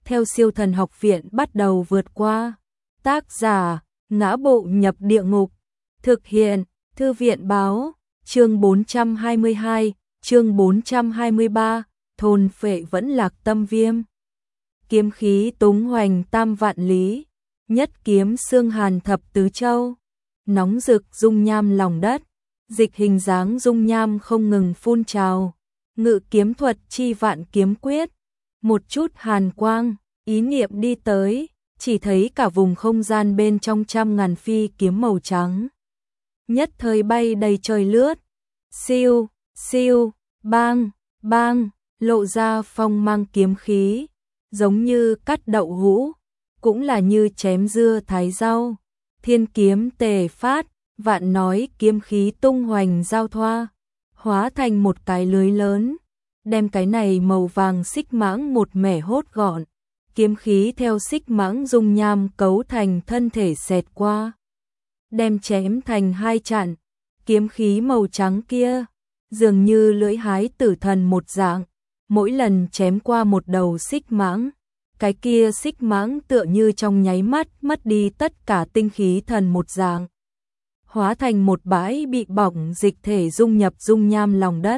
theo Siêu Thần Học Viện bắt đầu vượt qua. Tác giả: Ngã Bộ Nhập Địa Ngục. Thực hiện: Thư viện báo. Chương 422, chương 423, thôn phệ vẫn lạc tâm viêm. Kiếm khí túng hoành tam vạn lý, nhất kiếm xương hàn thập tứ châu. Nóng rực dung nham lòng đất, dịch hình dáng dung nham không ngừng phun trào. Ngự kiếm thuật chi vạn kiếm quyết, một chút hàn quang, ý niệm đi tới, chỉ thấy cả vùng không gian bên trong trăm ngàn phi kiếm màu trắng. Nhất thời bay đầy trời lướt, siêu, siêu, bang, bang, lộ ra phong mang kiếm khí, giống như cắt đậu hũ, cũng là như chém dưa thái rau. Thiên kiếm tề phát, vạn nói kiếm khí tung hoành giao thoa, hóa thành một cái lưới lớn, đem cái này màu vàng xích mãng một mẻ hốt gọn. Kiếm khí theo xích mãng dung nham cấu thành thân thể xẹt qua, đem chém thành hai chặn. Kiếm khí màu trắng kia, dường như lưỡi hái tử thần một dạng, mỗi lần chém qua một đầu xích mãng, cái kia xích mãng tựa như trong nháy mắt mất đi tất cả tinh khí thần một dạng, hóa thành một bãi bị bỏng dịch thể dung nhập dung nham lòng đất,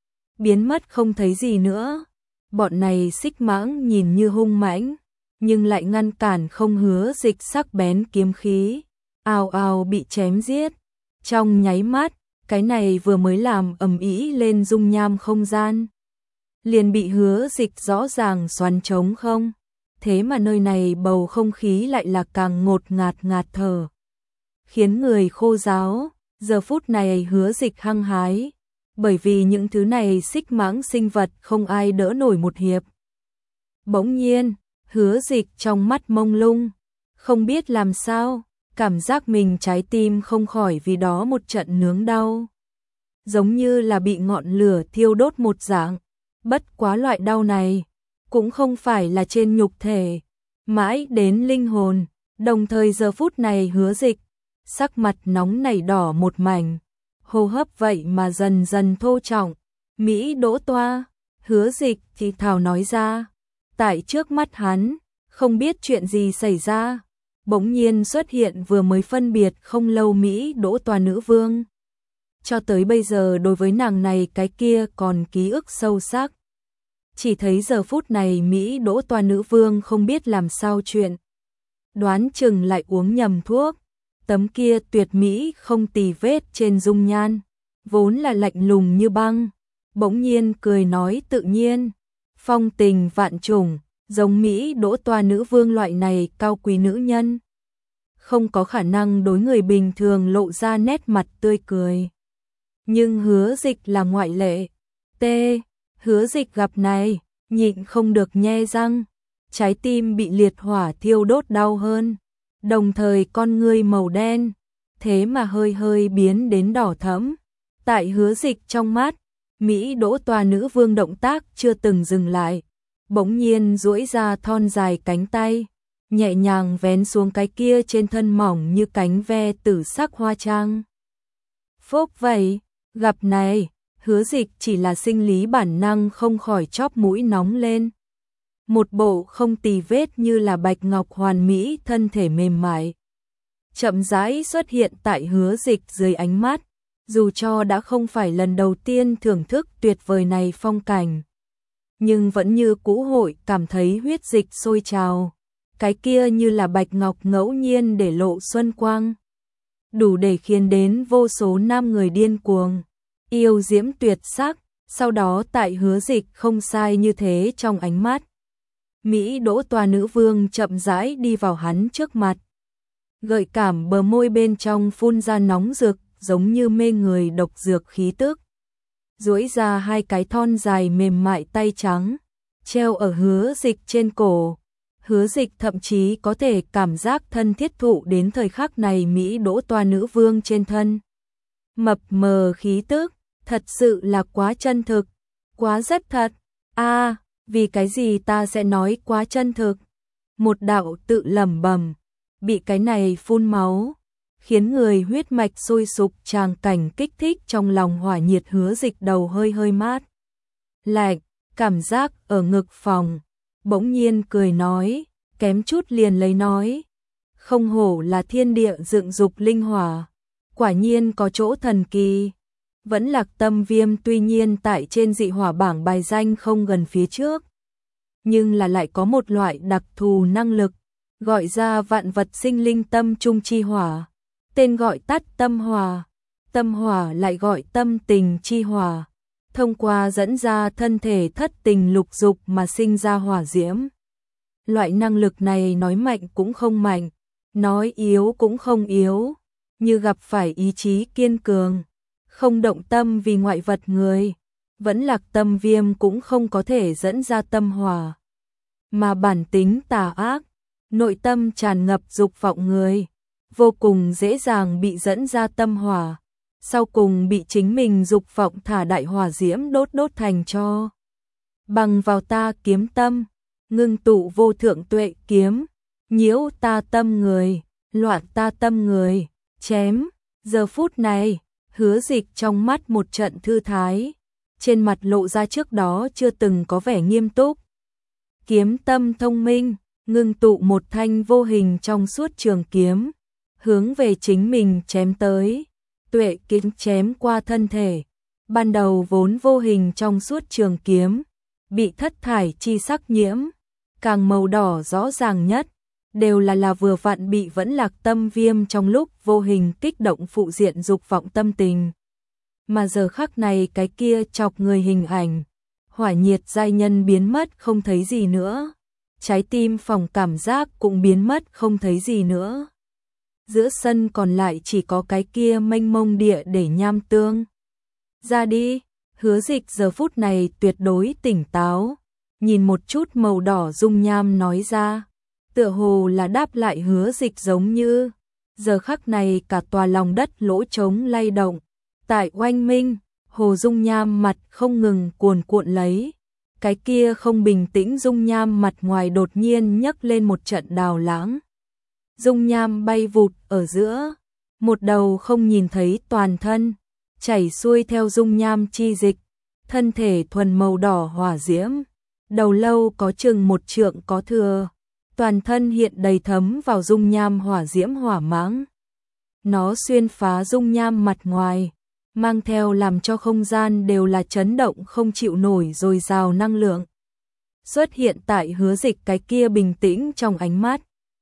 biến mất không thấy gì nữa. Bọn này xích mãng nhìn như hung mãnh, nhưng lại ngăn cản không Hứa Dịch sắc bén kiếm khí, ào ào bị chém giết. Trong nháy mắt, cái này vừa mới làm ầm ĩ lên dung nham không gian, liền bị Hứa Dịch rõ ràng xoắn trống không. Thế mà nơi này bầu không khí lại là càng ngột ngạt ngạt thở, khiến người khô ráo. Giờ phút này Hứa Dịch hăng hái, bởi vì những thứ này xích mãng sinh vật không ai đỡ nổi một hiệp. Bỗng nhiên, Hứa Dịch trong mắt mông lung, không biết làm sao, cảm giác mình trái tim không khỏi vì đó một trận nướng đau, giống như là bị ngọn lửa thiêu đốt một dạng. Bất quá loại đau này cũng không phải là trên nhục thể, mãi đến linh hồn. Đồng thời giờ phút này Hứa Dịch sắc mặt nóng nảy đỏ một mảnh, hô hấp vậy mà dần dần thô trọng. Mỹ Đỗ Toa, Hứa Dịch thì thào nói ra. Tại trước mắt hắn, không biết chuyện gì xảy ra, bỗng nhiên xuất hiện vừa mới phân biệt không lâu Mỹ Đỗ Toa nữ vương. Cho tới bây giờ đối với nàng này cái kia còn ký ức sâu sắc. Chỉ thấy giờ phút này Mỹ Đỗ Toa nữ vương không biết làm sao chuyện, đoán chừng lại uống nhầm thuốc. Tấm kia tuyệt mỹ không tì vết trên dung nhan, vốn là lạnh lùng như băng, bỗng nhiên cười nói tự nhiên, phong tình vạn trùng, giống Mỹ Đỗ Toa nữ vương loại này cao quý nữ nhân, không có khả năng đối người bình thường lộ ra nét mặt tươi cười. Nhưng Hứa Dịch là ngoại lệ. Hứa Dịch gặp này, nhịn không được nhe răng, trái tim bị liệt hỏa thiêu đốt đau hơn. Đồng thời con ngươi màu đen, thế mà hơi hơi biến đến đỏ thẫm. Tại Hứa Dịch trong mắt, Mỹ Đỗ Toa nữ vương động tác chưa từng dừng lại, bỗng nhiên duỗi ra thon dài cánh tay, nhẹ nhàng vén xuống cái kia trên thân mỏng như cánh ve tử sắc hoa trang. Phốc vậy, gặp này, Hứa Dịch chỉ là sinh lý bản năng không khỏi chóp mũi nóng lên. Một bộ không tì vết như là bạch ngọc hoàn mỹ thân thể mềm mại, chậm rãi xuất hiện tại Hứa Dịch dưới ánh mắt. Dù cho đã không phải lần đầu tiên thưởng thức tuyệt vời này phong cảnh, nhưng vẫn như cũ hội cảm thấy huyết dịch sôi trào. Cái kia như là bạch ngọc ngẫu nhiên để lộ xuân quang, đủ để khiến đến vô số nam người điên cuồng, yêu diễm tuyệt sắc. Sau đó tại Hứa Dịch không sai như thế trong ánh mắt, Mỹ Đỗ Toa nữ vương chậm rãi đi vào hắn trước mặt. Gợi cảm bờ môi bên trong phun ra nóng rực, giống như mê người độc dược khí tức. Duỗi ra hai cái thon dài mềm mại tay trắng, treo ở Hứa Dịch trên cổ. Hứa Dịch thậm chí có thể cảm giác thân thiết thụ đến thời khắc này Mỹ Đỗ Toa nữ vương trên thân. Mập mờ khí tức, thật sự là quá chân thực, quá rất thật. Vì cái gì ta sẽ nói quá chân thực? Một đạo tự lẩm bẩm, bị cái này phun máu, khiến người huyết mạch sôi sục tràng cảnh kích thích trong lòng hỏa nhiệt. Hứa Dịch đầu hơi hơi mát lạnh, cảm giác ở ngực phòng bỗng nhiên cười nói, kém chút liền lấy nói. Không hổ là thiên địa dựng dục linh hỏa, quả nhiên có chỗ thần kỳ. Vẫn Lạc Tâm Viêm tuy nhiên tại trên dị hỏa bảng bài danh không gần phía trước, nhưng là lại có một loại đặc thù năng lực, gọi ra vạn vật sinh linh tâm trung chi hỏa, tên gọi tắt tâm hỏa. Tâm hỏa lại gọi tâm tình chi hỏa, thông qua dẫn ra thân thể thất tình lục dục mà sinh ra hỏa diễm. Loại năng lực này nói mạnh cũng không mạnh, nói yếu cũng không yếu, như gặp phải ý chí kiên cường, không động tâm vì ngoại vật người, Vẫn Lạc Tâm Viêm cũng không có thể dẫn ra tâm hỏa. Mà bản tính tà ác, nội tâm tràn ngập dục vọng người, vô cùng dễ dàng bị dẫn ra tâm hỏa, sau cùng bị chính mình dục vọng thả đại hỏa diễm đốt thành tro. Bằng vào ta kiếm tâm, ngưng tụ vô thượng tuệ kiếm, nhiễu ta tâm người, loạn ta tâm người, chém. Giờ phút này, Hứa Dịch trong mắt một trận thư thái, trên mặt lộ ra trước đó chưa từng có vẻ nghiêm túc. Kiếm tâm thông minh, ngưng tụ một thanh vô hình trong suốt trường kiếm, hướng về chính mình chém tới. Tuệ kiếm chém qua thân thể, ban đầu vốn vô hình trong suốt trường kiếm, bị thất thải chi sắc nhiễm, càng màu đỏ rõ ràng nhất, đều là vừa vặn bị Vẫn Lạc Tâm Viêm trong lúc vô hình kích động phụ diện dục vọng tâm tình. Mà giờ khắc này cái kia chọc người hình ảnh, hỏa nhiệt giai nhân biến mất không thấy gì nữa, trái tim phòng cảm giác cũng biến mất không thấy gì nữa. Giữa sân còn lại chỉ có cái kia mênh mông địa để nham tương. Ra đi, Hứa Dịch giờ phút này tuyệt đối tỉnh táo, nhìn một chút màu đỏ dung nham nói ra, tựa hồ là đáp lại Hứa Dịch giống như, giờ khắc này cả tòa lòng đất lỗ trống lay động, tại oanh minh, hồ dung nham mặt không ngừng cuồn cuộn lấy, cái kia không bình tĩnh dung nham mặt ngoài đột nhiên nhấc lên một trận đào lãng. Dung nham bay vụt ở giữa, một đầu không nhìn thấy toàn thân, chảy xuôi theo dung nham chi dịch, thân thể thuần màu đỏ hỏa diễm, đầu lâu có chừng 1 trượng có thừa, toàn thân hiện đầy thấm vào dung nham hỏa diễm hỏa mãng. Nó xuyên phá dung nham mặt ngoài, mang theo làm cho không gian đều là chấn động không chịu nổi dồi dào năng lượng. Xuất hiện tại Hứa Dịch cái kia bình tĩnh trong ánh mắt.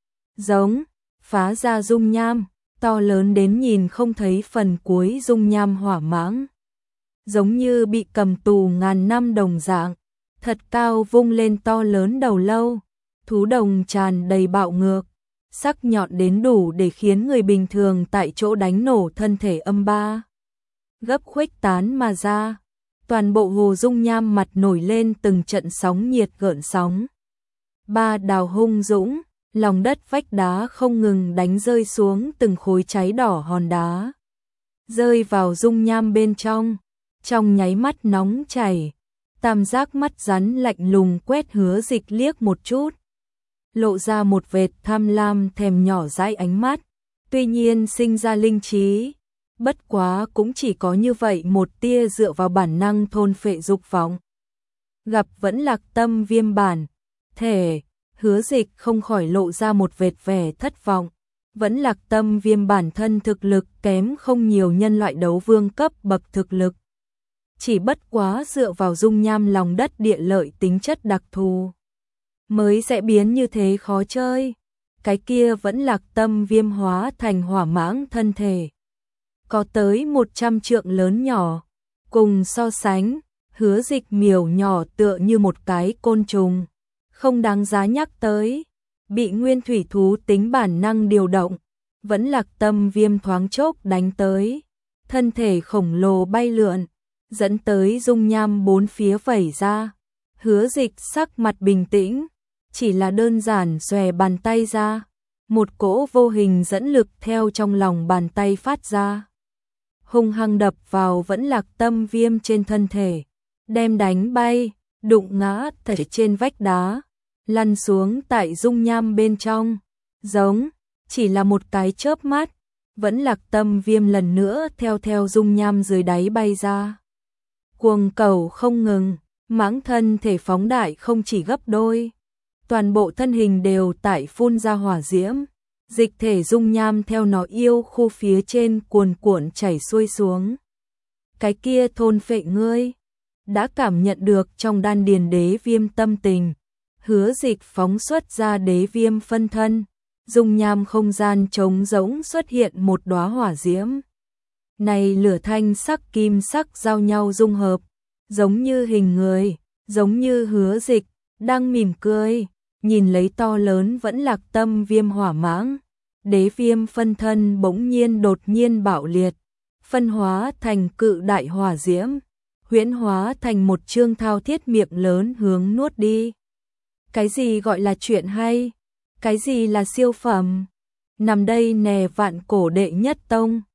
Giống, phá ra dung nham, to lớn đến nhìn không thấy phần cuối dung nham hỏa mãng. Giống như bị cầm tù ngàn năm đồng dạng, thật cao vung lên to lớn đầu lâu, thú đồng tràn đầy bạo ngược, sắc nhọn đến đủ để khiến người bình thường tại chỗ đánh nổ thân thể âm ba. Gấp khuếch tán mà ra, toàn bộ hồ dung nham mặt nổi lên từng trận sóng nhiệt gợn sóng. Ba đào hung dũng, lòng đất vách đá không ngừng đánh rơi xuống từng khối cháy đỏ hòn đá, rơi vào dung nham bên trong nháy mắt nóng chảy. Tam giác mắt rắn lạnh lùng quét Hứa Dịch liếc một chút, lộ ra một vệt tham lam thèm nhỏ dãi ánh mắt, tuy nhiên sinh ra linh trí, bất quá cũng chỉ có như vậy một tia dựa vào bản năng thôn phệ dục vọng. Gặp Vẫn Lạc Tâm Viêm bản thể, Hứa Dịch không khỏi lộ ra một vệt vẻ thất vọng. Vẫn Lạc Tâm Viêm bản thân thực lực kém không nhiều nhân loại đấu vương cấp bậc thực lực, chỉ bất quá dựa vào dung nham lòng đất địa lợi tính chất đặc thù, mới sẽ biến như thế khó chơi. Cái kia Vẫn Lạc Tâm Viêm hóa thành hỏa mãng thân thể, có tới 100 trượng lớn nhỏ, cùng so sánh, Hứa Dịch miểu nhỏ tựa như một cái côn trùng, không đáng giá nhắc tới, bị nguyên thủy thú tính bản năng điều động, Vẫn Lạc Tâm Viêm thoáng chốc đánh tới, thân thể khổng lồ bay lượn, dẫn tới dung nham bốn phía vẩy ra. Hứa Dịch sắc mặt bình tĩnh, chỉ là đơn giản xòe bàn tay ra, một cỗ vô hình dẫn lực theo trong lòng bàn tay phát ra, hung hăng đập vào Vẫn Lạc Tâm Viêm trên thân thể, đem đánh bay, đụng ngã thể trên vách đá, lăn xuống tại dung nham bên trong. Giống, chỉ là một cái chớp mắt, Vẫn Lạc Tâm Viêm lần nữa theo dung nham dưới đáy bay ra. Cuồng cầu không ngừng, mãng thân thể phóng đại không chỉ gấp đôi, toàn bộ thân hình đều tại phun ra hỏa diễm, dịch thể dung nham theo nó yêu khu phía trên cuồn cuộn chảy xuôi xuống. Cái kia thôn phệ ngươi, đã cảm nhận được trong đan điền đế viêm tâm tình, Hứa Dịch phóng xuất ra đế viêm phân thân, dung nham không gian trống rỗng xuất hiện một đóa hỏa diễm. Này lửa thanh sắc kim sắc giao nhau dung hợp, giống như hình người, giống như Hứa Dịch đang mỉm cười, nhìn lấy to lớn vẫn lạc tâm viêm hỏa mãng. Đế viêm phân thân bỗng nhiên đột nhiên bạo liệt, phân hóa thành cự đại hỏa diễm, huyễn hóa thành một trương thao thiết miệng lớn hướng nuốt đi. Cái gì gọi là chuyện hay? Cái gì là siêu phẩm? Nằm đây nè vạn cổ đệ nhất tông.